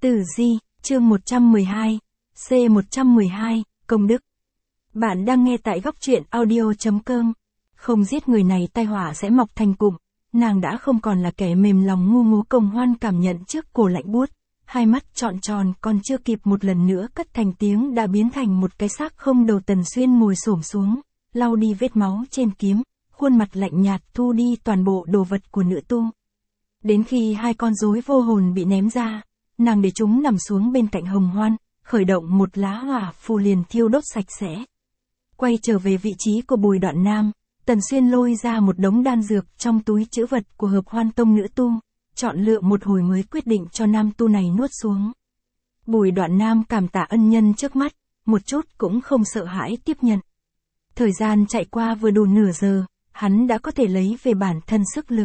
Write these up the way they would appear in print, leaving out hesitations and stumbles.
Tử Di, chương 112, C112, Công Đức. Bạn đang nghe tại góc truyện audio.com. Không giết người này tai họa sẽ mọc thành cụm. Nàng đã không còn là kẻ mềm lòng ngu ngố Công Hoan cảm nhận trước cổ lạnh buốt, hai mắt trọn tròn còn chưa kịp một lần nữa cất thành tiếng đã biến thành một cái xác không đầu. Tần Xuyên ngồi xổm xuống, lau đi vết máu trên kiếm, khuôn mặt lạnh nhạt thu đi toàn bộ đồ vật của nữ tu. Đến khi hai con rối vô hồn bị ném ra, nàng để chúng nằm xuống bên cạnh Hồng Hoan, khởi động một lá hỏa phù liền thiêu đốt sạch sẽ. Quay trở về vị trí của Bùi Đoạn Nam, Tần Xuyên lôi ra một đống đan dược trong túi trữ vật của Hợp Hoan Tông nữ tu, chọn lựa một hồi mới quyết định cho nam tu này nuốt xuống. Bùi Đoạn Nam cảm tạ ân nhân trước mắt, một chút cũng không sợ hãi tiếp nhận. Thời gian chạy qua vừa đủ nửa giờ, hắn đã có thể lấy về bản thân sức lực.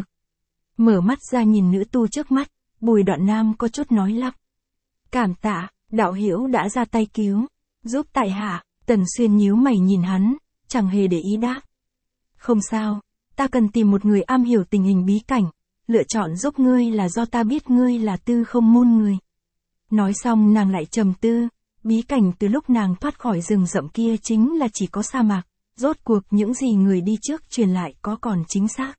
Mở mắt ra nhìn nữ tu trước mắt, Bùi Đoạn Nam có chút nói lắp. Cảm tạ, đạo hữu đã ra tay cứu, giúp tại hạ. Tần Xuyên nhíu mày nhìn hắn, chẳng hề để ý đáp. Không sao, ta cần tìm một người am hiểu tình hình bí cảnh, lựa chọn giúp ngươi là do ta biết ngươi là Tư Không môn người. Nói xong nàng lại trầm tư, bí cảnh từ lúc nàng thoát khỏi rừng rậm kia chính là chỉ có sa mạc, rốt cuộc những gì người đi trước truyền lại có còn chính xác.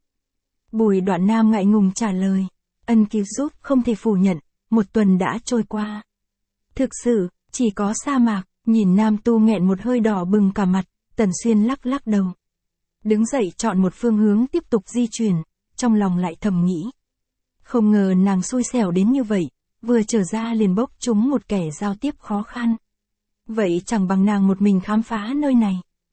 Bùi Đoạn Nam ngại ngùng trả lời, ân cứu giúp không thể phủ nhận, một tuần đã trôi qua. Thực sự, chỉ có sa mạc. Nhìn nam tu nghẹn một hơi đỏ bừng cả mặt, Tần Xuyên lắc lắc đầu. Đứng dậy chọn một phương hướng tiếp tục di chuyển, trong lòng lại thầm nghĩ. Không ngờ nàng xui xẻo đến như vậy, vừa trở ra liền bốc trúng một kẻ giao tiếp khó khăn. Vậy chẳng bằng nàng một mình khám phá nơi này.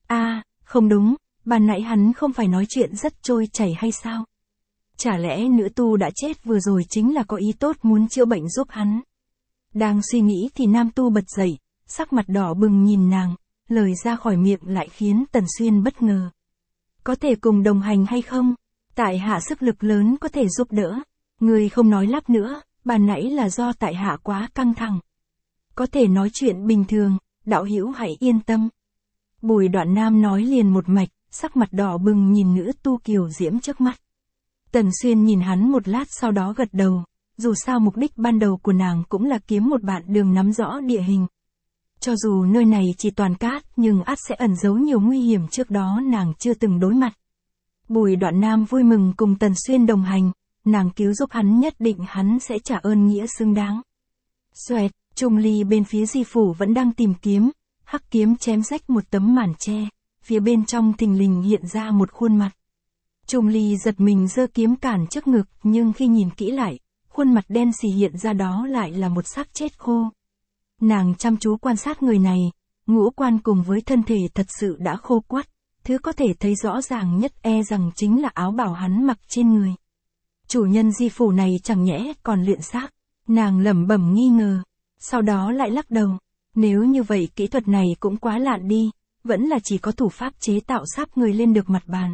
Không đúng, ban nãy hắn không phải nói chuyện rất trôi chảy hay sao? Chả lẽ nữ tu đã chết vừa rồi chính là có ý tốt muốn chữa bệnh giúp hắn? Đang suy nghĩ thì nam tu bật dậy. Sắc mặt đỏ bừng nhìn nàng, lời ra khỏi miệng lại khiến Tần Xuyên bất ngờ. Có thể cùng đồng hành hay không? Tại hạ sức lực lớn có thể giúp đỡ. Người không nói lắp nữa, ban nãy là do tại hạ quá căng thẳng. Có thể nói chuyện bình thường, đạo hữu hãy yên tâm. Bùi Đoạn Nam nói liền một mạch, sắc mặt đỏ bừng nhìn nữ tu kiều diễm trước mắt. Tần Xuyên nhìn hắn một lát sau đó gật đầu, dù sao mục đích ban đầu của nàng cũng là kiếm một bạn đường nắm rõ địa hình. Cho dù nơi này chỉ toàn cát nhưng ắt sẽ ẩn giấu nhiều nguy hiểm trước đó nàng chưa từng đối mặt. Bùi Đoạn Nam vui mừng cùng Tần Xuyên đồng hành, nàng cứu giúp hắn nhất định hắn sẽ trả ơn nghĩa xứng đáng. Xoẹt, Trung Ly bên phía Di Phủ vẫn đang tìm kiếm, hắc kiếm chém rách một tấm màn che, phía bên trong thình lình hiện ra một khuôn mặt. Trung Ly giật mình giơ kiếm cản trước ngực nhưng khi nhìn kỹ lại, khuôn mặt đen xì hiện ra đó lại là một xác chết khô. Nàng chăm chú quan sát người này, ngũ quan cùng với thân thể thật sự đã khô quắt, thứ có thể thấy rõ ràng nhất e rằng chính là áo bào hắn mặc trên người. Chủ nhân Di Phủ này chẳng nhẽ còn luyện xác, nàng lẩm bẩm nghi ngờ, sau đó lại lắc đầu, nếu như vậy kỹ thuật này cũng quá lạn đi, vẫn là chỉ có thủ pháp chế tạo sáp người lên được mặt bàn.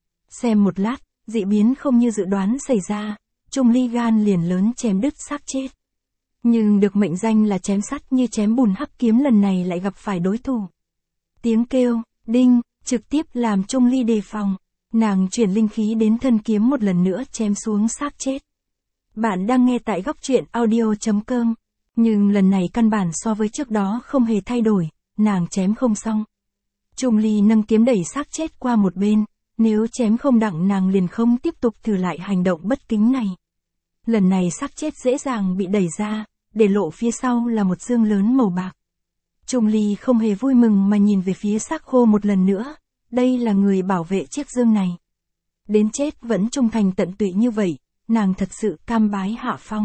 Xem một lát, dị biến không như dự đoán xảy ra, Trung Ly gan liền lớn chém đứt xác chết. Nhưng được mệnh danh là chém sắt như chém bùn hắc kiếm lần này lại gặp phải đối thủ. Tiếng kêu, đinh, trực tiếp làm Trung Ly đề phòng. Nàng chuyển linh khí đến thân kiếm một lần nữa chém xuống xác chết. Bạn đang nghe tại góc truyện audio.com. Nhưng lần này căn bản so với trước đó không hề thay đổi, nàng chém không xong. Trung Ly nâng kiếm đẩy xác chết qua một bên, nếu chém không đặng nàng liền không tiếp tục thử lại hành động bất kính này. Lần này xác chết dễ dàng bị đẩy ra, để lộ phía sau là một dương lớn màu bạc. Trung Ly không hề vui mừng mà nhìn về phía xác khô một lần nữa, đây là người bảo vệ chiếc dương này. Đến chết vẫn trung thành tận tụy như vậy, nàng thật sự cam bái hạ phong.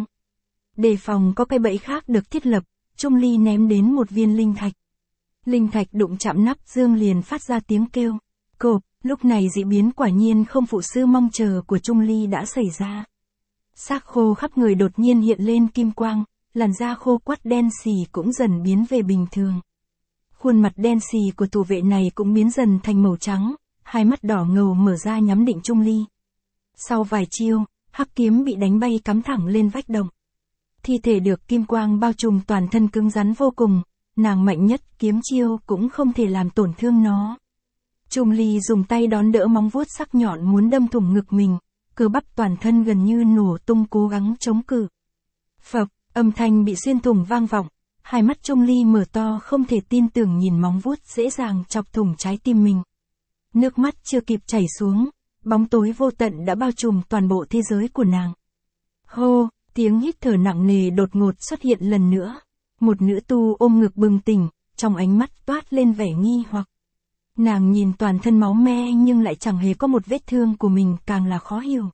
Đề phòng có cái bẫy khác được thiết lập, Trung Ly ném đến một viên linh thạch. Linh thạch đụng chạm nắp dương liền phát ra tiếng kêu. Cộp, lúc này dị biến quả nhiên không phụ sư mong chờ của Trung Ly đã xảy ra. Xác khô khắp người đột nhiên hiện lên kim quang, làn da khô quắt đen xì cũng dần biến về bình thường. Khuôn mặt đen xì của thủ vệ này cũng biến dần thành màu trắng, hai mắt đỏ ngầu mở ra nhắm định Trung Ly. Sau vài chiêu, hắc kiếm bị đánh bay cắm thẳng lên vách động. Thi thể được kim quang bao trùm toàn thân cứng rắn vô cùng, nàng mạnh nhất kiếm chiêu cũng không thể làm tổn thương nó. Trung Ly dùng tay đón đỡ móng vuốt sắc nhọn muốn đâm thủng ngực mình, cơ bắp toàn thân gần như nổ tung cố gắng chống cự. Phập, Âm thanh bị xuyên thủng vang vọng, hai mắt Trung Ly mở to không thể tin tưởng nhìn móng vuốt dễ dàng chọc thủng trái tim mình. Nước mắt chưa kịp chảy xuống, bóng tối vô tận đã bao trùm toàn bộ thế giới của nàng. Hô, tiếng hít thở nặng nề đột ngột xuất hiện lần nữa. Một nữ tu ôm ngực bừng tỉnh, trong ánh mắt toát lên vẻ nghi hoặc. Nàng nhìn toàn thân máu me nhưng lại chẳng hề có một vết thương của mình, càng là khó hiểu.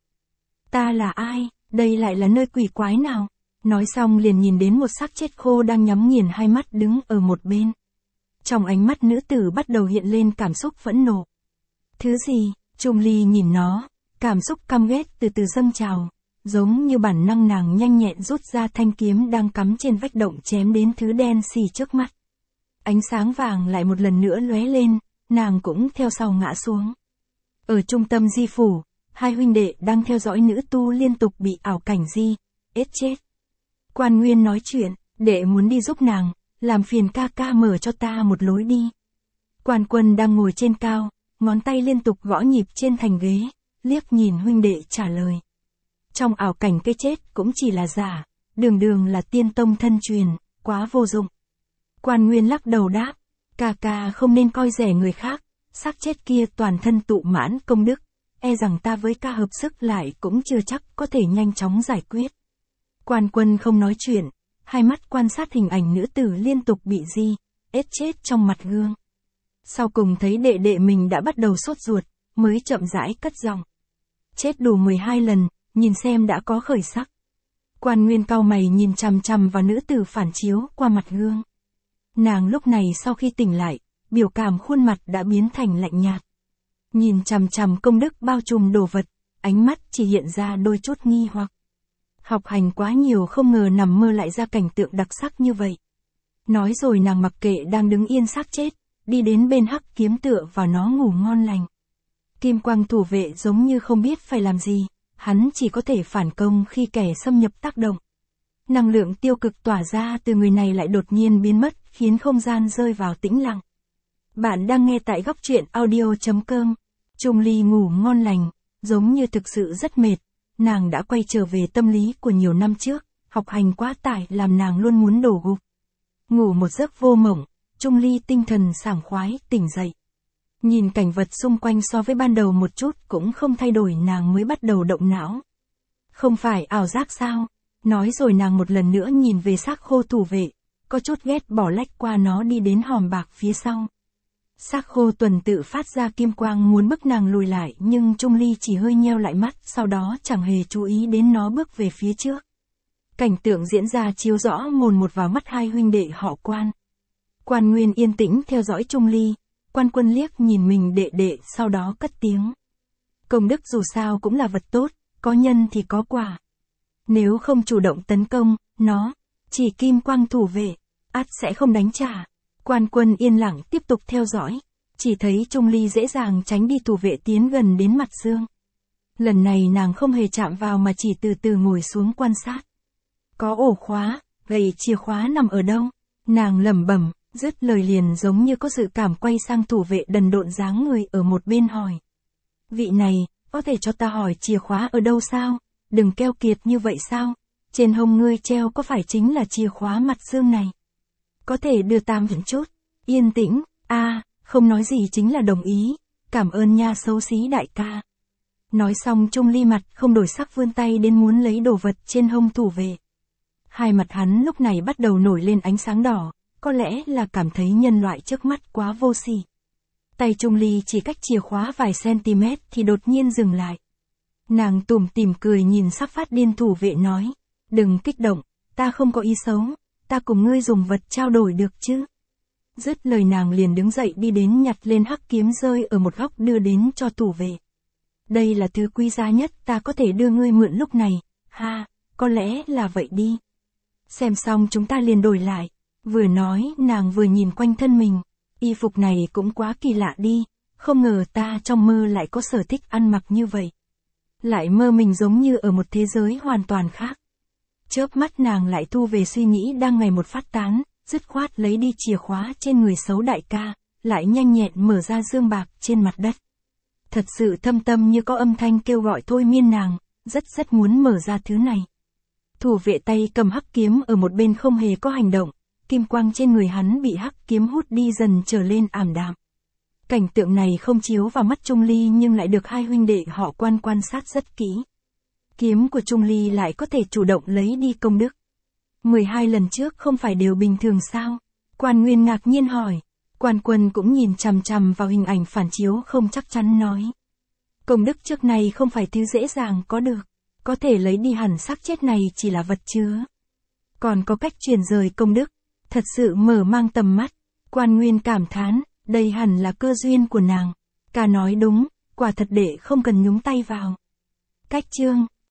Ta là ai, đây lại là nơi quỷ quái nào? Nói xong liền nhìn đến một xác chết khô đang nhắm nghiền hai mắt đứng ở một bên. Trong ánh mắt nữ tử bắt đầu hiện lên cảm xúc phẫn nộ. Thứ gì? Trung Ly nhìn nó, cảm xúc căm ghét từ từ dâng trào, giống như bản năng nàng nhanh nhẹn rút ra thanh kiếm đang cắm trên vách động chém đến thứ đen xì trước mắt. Ánh sáng vàng lại một lần nữa lóe lên, nàng cũng theo sau ngã xuống. Ở trung tâm di phủ, hai huynh đệ đang theo dõi nữ tu liên tục bị ảo cảnh di, ết chết. Quan Nguyên nói chuyện, đệ muốn đi giúp nàng, làm phiền ca ca mở cho ta một lối đi. Quan Quân đang ngồi trên cao, ngón tay liên tục gõ nhịp trên thành ghế, liếc nhìn huynh đệ trả lời. Trong ảo cảnh cái chết cũng chỉ là giả, đường đường là tiên tông thân truyền, quá vô dụng. Quan Nguyên lắc đầu đáp, ca ca không nên coi rẻ người khác, xác chết kia toàn thân tụ mãn công đức, e rằng ta với ca hợp sức lại cũng chưa chắc có thể nhanh chóng giải quyết. Quan Quân không nói chuyện, hai mắt quan sát hình ảnh nữ tử liên tục bị di, ết chết trong mặt gương. Sau cùng thấy đệ đệ mình đã bắt đầu sốt ruột, mới chậm rãi cất giọng. Chết đủ 12 lần, nhìn xem đã có khởi sắc. Quan Nguyên cau mày nhìn chằm chằm vào nữ tử phản chiếu qua mặt gương. Nàng lúc này sau khi tỉnh lại, biểu cảm khuôn mặt đã biến thành lạnh nhạt. Nhìn chằm chằm công đức bao trùm đồ vật, ánh mắt chỉ hiện ra đôi chút nghi hoặc. Học hành quá nhiều không ngờ nằm mơ lại ra cảnh tượng đặc sắc như vậy. Nói rồi nàng mặc kệ đang đứng yên xác chết, đi đến bên hắc kiếm tựa vào nó ngủ ngon lành. Kim quang thủ vệ giống như không biết phải làm gì, hắn chỉ có thể phản công khi kẻ xâm nhập tác động. Năng lượng tiêu cực tỏa ra từ người này lại đột nhiên biến mất, khiến không gian rơi vào tĩnh lặng. Bạn đang nghe tại góc truyện audio.com. Trung Ly ngủ ngon lành, giống như thực sự rất mệt. Nàng đã quay trở về tâm lý của nhiều năm trước, học hành quá tải làm nàng luôn muốn đổ gục. Ngủ một giấc vô mộng, Trung Ly tinh thần sảng khoái tỉnh dậy. Nhìn cảnh vật xung quanh so với ban đầu một chút cũng không thay đổi, nàng mới bắt đầu động não. Không phải ảo giác sao? Nói rồi nàng một lần nữa nhìn về xác khô thủ vệ, có chút ghét bỏ lách qua nó đi đến hòm bạc phía sau. Xác khô tuần tự phát ra kim quang muốn bức nàng lùi lại, nhưng Trung Ly chỉ hơi nheo lại mắt, sau đó chẳng hề chú ý đến nó bước về phía trước. Cảnh tượng diễn ra chiếu rõ mồn một vào mắt hai huynh đệ họ Quan. Quan Nguyên yên tĩnh theo dõi Trung Ly, Quan Quân liếc nhìn mình đệ đệ, sau đó cất tiếng. Công đức dù sao cũng là vật tốt, có nhân thì có quả. Nếu không chủ động tấn công, nó, chỉ kim quang thủ vệ, ắt sẽ không đánh trả. Quan Quân yên lặng tiếp tục theo dõi, chỉ thấy Trung Ly dễ dàng tránh đi thủ vệ tiến gần đến mặt giường. Lần này nàng không hề chạm vào mà chỉ từ từ ngồi xuống quan sát. Có ổ khóa, vậy chìa khóa nằm ở đâu? Nàng lẩm bẩm, dứt lời liền giống như có dự cảm quay sang thủ vệ đần độn dáng người ở một bên hỏi. Vị này, có thể cho ta hỏi chìa khóa ở đâu sao? Đừng keo kiệt như vậy sao? Trên hông ngươi treo có phải chính là chìa khóa mặt giường này? Có thể đưa tam một chút. Yên tĩnh, không nói gì chính là đồng ý. Cảm ơn nha xấu xí đại ca. Nói xong Trung Ly mặt không đổi sắc vươn tay đến muốn lấy đồ vật trên hông thủ vệ. Hai mặt hắn lúc này bắt đầu nổi lên ánh sáng đỏ, có lẽ là cảm thấy nhân loại trước mắt quá vô sỉ. Tay Trung Ly chỉ cách chìa khóa vài cm thì đột nhiên dừng lại. Nàng tủm tỉm cười nhìn sắp phát điên thủ vệ nói, đừng kích động, ta không có ý xấu, ta cùng ngươi dùng vật trao đổi được chứ. Dứt lời nàng liền đứng dậy đi đến nhặt lên hắc kiếm rơi ở một góc đưa đến cho thủ vệ. Đây là thứ quý giá nhất ta có thể đưa ngươi mượn lúc này, có lẽ là vậy đi. Xem xong chúng ta liền đổi lại. Vừa nói nàng vừa nhìn quanh thân mình, y phục này cũng quá kỳ lạ đi, không ngờ ta trong mơ lại có sở thích ăn mặc như vậy. Lại mơ mình giống như ở một thế giới hoàn toàn khác. Chớp mắt nàng lại thu về suy nghĩ đang ngày một phát tán, dứt khoát lấy đi chìa khóa trên người xấu đại ca, lại nhanh nhẹn mở ra dương bạc trên mặt đất. Thật sự thâm tâm như có âm thanh kêu gọi thôi miên nàng, rất muốn mở ra thứ này. Thủ vệ tay cầm hắc kiếm ở một bên không hề có hành động, kim quang trên người hắn bị hắc kiếm hút đi dần trở lên ảm đạm. Cảnh tượng này không chiếu vào mắt Trung Ly nhưng lại được hai huynh đệ họ quan sát rất kỹ. Kiếm của Trung Ly lại có thể chủ động lấy đi công đức. 12 lần trước không phải đều bình thường sao? Quan Nguyên ngạc nhiên hỏi. Quan Quân cũng nhìn chằm chằm vào hình ảnh phản chiếu không chắc chắn nói. Công đức trước này không phải thứ dễ dàng có được. Có thể lấy đi hẳn xác chết này chỉ là vật chứa. Còn có cách truyền rời công đức. Thật sự mở mang tầm mắt. Quan Nguyên cảm thán, đây hẳn là cơ duyên của nàng. Ca nói đúng, quả thật đệ không cần nhúng tay vào. Cách chương